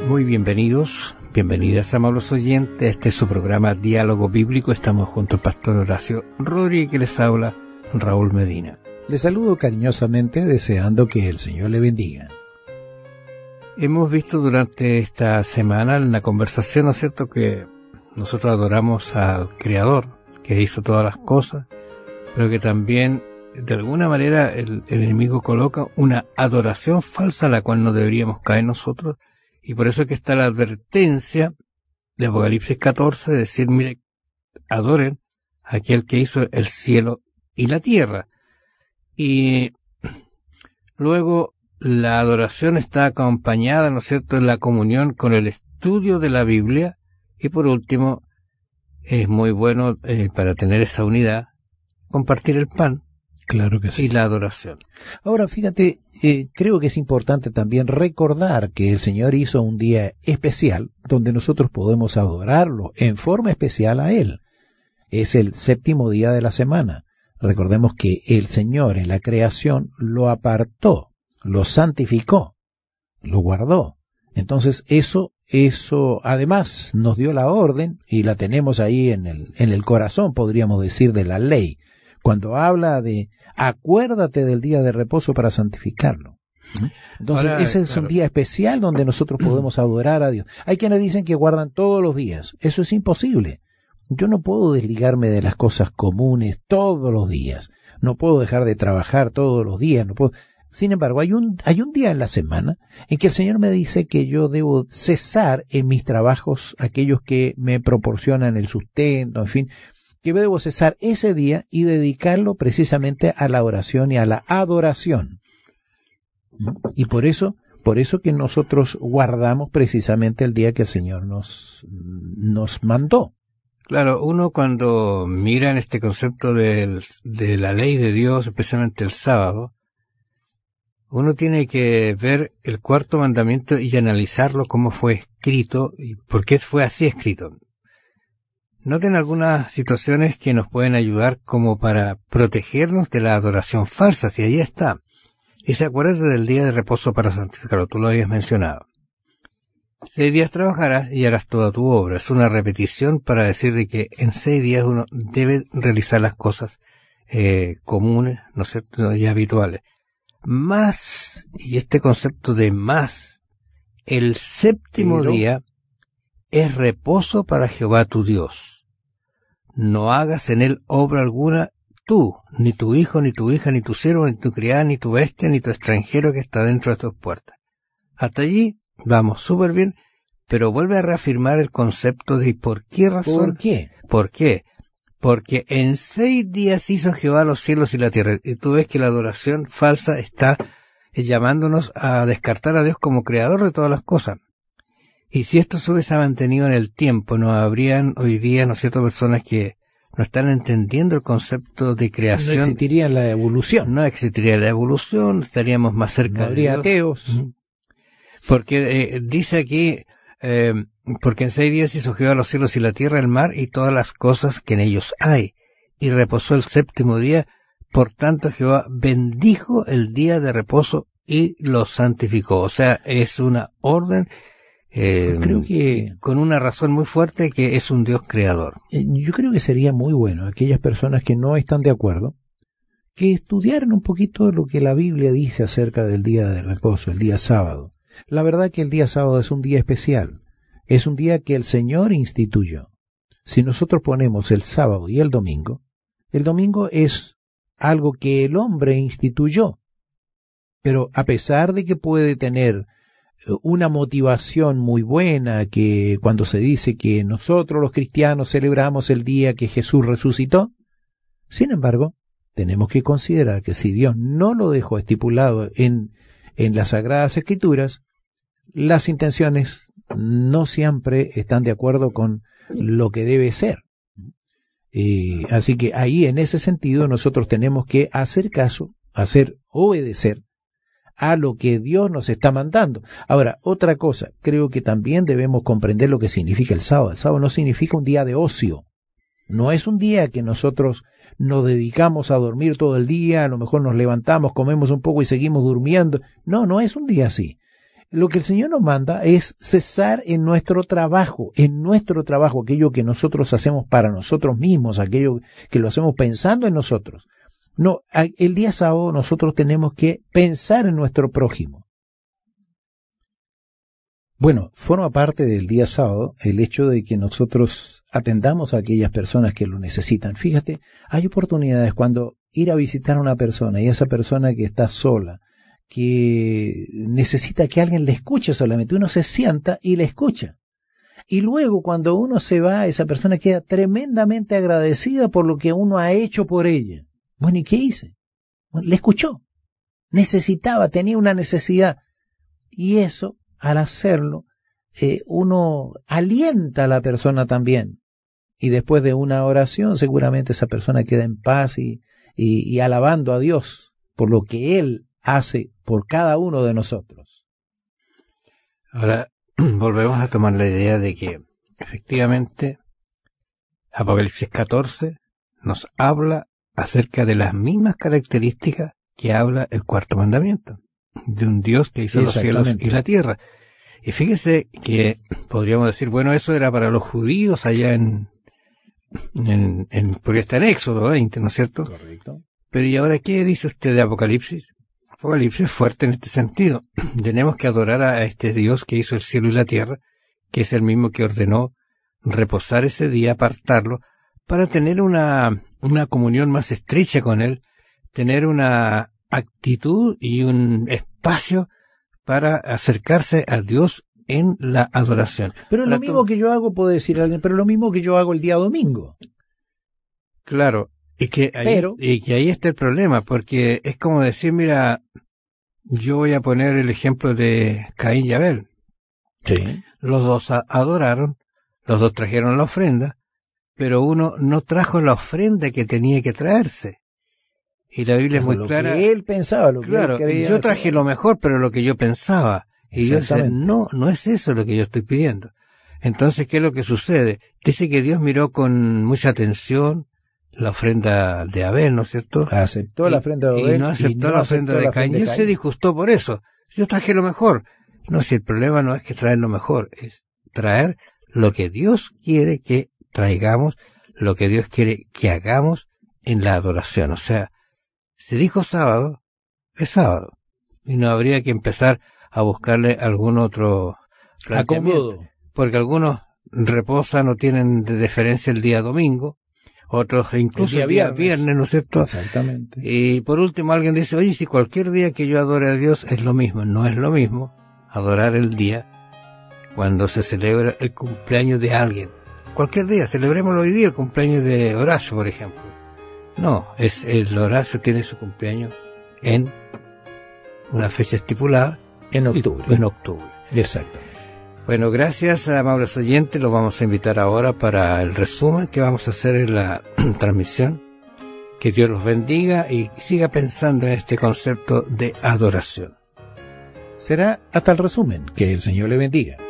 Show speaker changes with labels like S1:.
S1: Muy bienvenidas amables oyentes. Este es su programa Diálogo Bíblico. Estamos junto al pastor Horacio Rodríguez, que les habla Raúl Medina.
S2: Les saludo cariñosamente deseando que el Señor le bendiga.
S1: Hemos visto durante esta semana en la conversación, ¿no es cierto?, que nosotros adoramos al Creador, que hizo todas las cosas, pero que también de alguna manera el enemigo coloca una adoración falsa a la cual no deberíamos caer nosotros. Y por eso es que está la advertencia de Apocalipsis 14 de decir, mire, adoren a aquel que hizo el cielo y la tierra. Y luego la adoración está acompañada, ¿no es cierto?, en la comunión con el estudio de la Biblia. Y por último, es muy bueno para tener esa unidad, compartir el pan.
S2: Claro que sí.
S1: Y la adoración.
S2: Ahora, fíjate, creo que es importante también recordar que el Señor hizo un día especial donde nosotros podemos adorarlo en forma especial a Él. Es el séptimo día de la semana. Recordemos que el Señor en la creación lo apartó, lo santificó, lo guardó. Entonces eso además nos dio la orden y la tenemos ahí en el corazón, podríamos decir, de la ley. Cuando habla de acuérdate del día de reposo para santificarlo. Entonces,
S1: ahora,
S2: ese es un día especial donde nosotros podemos adorar a Dios. Hay quienes dicen que guardan todos los días. Eso es imposible. Yo no puedo desligarme de las cosas comunes todos los días. No puedo dejar de trabajar todos los días. No puedo. Sin embargo, hay un día en la semana en que el Señor me dice que yo debo cesar en mis trabajos, aquellos que me proporcionan el sustento, en fin, que debo cesar ese día y dedicarlo precisamente a la oración y a la adoración. Y por eso que nosotros guardamos precisamente el día que el Señor nos mandó.
S1: Claro, uno cuando mira en este concepto de la ley de Dios, especialmente el sábado, uno tiene que ver el cuarto mandamiento y analizarlo cómo fue escrito y por qué fue así escrito. Noten algunas situaciones que nos pueden ayudar como para protegernos de la adoración falsa, si ahí está. Dice, acuérdate del día de reposo para santificarlo, tú lo habías mencionado. 6 días trabajarás y harás toda tu obra. Es una repetición para decir de que en 6 días uno debe realizar las cosas comunes, ¿no es cierto?, y habituales. Más, y este concepto de más, el séptimo día es reposo para Jehová tu Dios. No hagas en él obra alguna tú, ni tu hijo, ni tu hija, ni tu siervo, ni tu criada, ni tu bestia, ni tu extranjero que está dentro de tus puertas. Hasta allí vamos súper bien, pero vuelve a reafirmar el concepto de ¿por qué razón?
S2: ¿Por qué?
S1: ¿Por qué? Porque en 6 días hizo Jehová los cielos y la tierra. Y tú ves que la adoración falsa está llamándonos a descartar a Dios como creador de todas las cosas. Y si esto se hubiese mantenido en el tiempo, no habrían hoy día, ¿no es cierto?, personas que no están entendiendo el concepto de creación.
S2: No existiría la evolución.
S1: No existiría la evolución, estaríamos más cerca de Dios.
S2: No habría ateos.
S1: Porque dice aquí, porque en 6 días hizo Jehová los cielos y la tierra, el mar y todas las cosas que en ellos hay. Y reposó el séptimo día, por tanto Jehová bendijo el día de reposo y lo santificó. O sea, es una orden
S2: creo que
S1: con una razón muy fuerte, que es un Dios creador.
S2: Yo creo que sería muy bueno aquellas personas que no están de acuerdo que estudiaran un poquito lo que la Biblia dice acerca del día de reposo, el día sábado. La verdad que el día sábado es un día especial, es un día que el Señor instituyó. Si nosotros ponemos el sábado y el domingo es algo que el hombre instituyó, pero a pesar de que puede tener una motivación muy buena, que cuando se dice que nosotros los cristianos celebramos el día que Jesús resucitó, sin embargo, tenemos que considerar que si Dios no lo dejó estipulado en las Sagradas Escrituras, las intenciones no siempre están de acuerdo con lo que debe ser. Así que ahí, en ese sentido, nosotros tenemos que hacer caso, obedecer a lo que Dios nos está mandando. Ahora, otra cosa, creo que también debemos comprender lo que significa el sábado. El sábado no significa un día de ocio. No es un día que nosotros nos dedicamos a dormir todo el día, a lo mejor nos levantamos, comemos un poco y seguimos durmiendo. No, no es un día así. lo que el Señor nos manda es cesar en nuestro trabajo, aquello que nosotros hacemos para nosotros mismos, aquello que lo hacemos pensando en nosotros. No, el día sábado nosotros tenemos que pensar en nuestro prójimo. Bueno, forma parte del día sábado el hecho de que nosotros atendamos a aquellas personas que lo necesitan. Fíjate, hay oportunidades cuando ir a visitar a una persona y esa persona que está sola, que necesita que alguien le escuche solamente, uno se sienta y le escucha. Y luego cuando uno se va, esa persona queda tremendamente agradecida por lo que uno ha hecho por ella. Bueno, ¿y qué hice? Bueno, le escuchó. Necesitaba, tenía una necesidad. Y eso, al hacerlo, uno alienta a la persona también. Y después de una oración, seguramente esa persona queda en paz y alabando a Dios por lo que Él hace por cada uno de nosotros.
S1: Ahora, volvemos a tomar la idea de que, efectivamente, Apocalipsis 14 nos habla acerca de las mismas características que habla el cuarto mandamiento, de un Dios que hizo los cielos y la tierra. Y fíjese que podríamos decir, bueno, eso era para los judíos allá porque está en Éxodo 20, ¿no es cierto?
S2: Correcto.
S1: Pero ¿y ahora qué dice usted de Apocalipsis? Apocalipsis es fuerte en este sentido. Tenemos que adorar a este Dios que hizo el cielo y la tierra, que es el mismo que ordenó reposar ese día, apartarlo, para tener una comunión más estrecha con Él, tener una actitud y un espacio para acercarse a Dios en la adoración.
S2: Pero es lo mismo que yo hago, puede decir alguien, pero es lo mismo que yo hago el día domingo.
S1: Claro, y que ahí está el problema, porque es como decir, mira, yo voy a poner el ejemplo de Caín y Abel.
S2: Sí.
S1: Los dos adoraron, los dos trajeron la ofrenda, pero uno no trajo la ofrenda que tenía que traerse. Y la Biblia es muy clara.
S2: Lo que él pensaba, lo
S1: claro,
S2: que él creía.
S1: Yo traje lo mejor, pero lo que yo pensaba. Y Dios dice, no es eso lo que yo estoy pidiendo. Entonces, ¿qué es lo que sucede? Dice que Dios miró con mucha atención la ofrenda de Abel, ¿no es cierto?
S2: Aceptó la ofrenda de Abel.
S1: Y no aceptó la ofrenda de Caín. Y él se disgustó por eso. Yo traje lo mejor. No, si el problema no es que traer lo mejor, es traer lo que Dios quiere que traigamos, lo que Dios quiere que hagamos en la adoración. O sea, se dijo sábado, es sábado. Y no habría que empezar a buscarle algún otro
S2: acomodo.
S1: Porque algunos reposan o tienen de deferencia el día domingo, otros incluso el día viernes, ¿no es cierto?
S2: Exactamente.
S1: Y por último alguien dice, oye, si cualquier día que yo adore a Dios es lo mismo. No es lo mismo adorar el día cuando se celebra el cumpleaños de alguien. Cualquier día, celebrémoslo hoy día, el cumpleaños de Horacio, por ejemplo. No, el Horacio tiene su cumpleaños en una fecha estipulada.
S2: En octubre.
S1: En octubre.
S2: Exacto.
S1: Bueno, gracias a amables oyentes. Los vamos a invitar ahora para el resumen que vamos a hacer en la transmisión. Que Dios los bendiga y siga pensando en este concepto de adoración.
S2: Será hasta el resumen. Que el Señor le bendiga.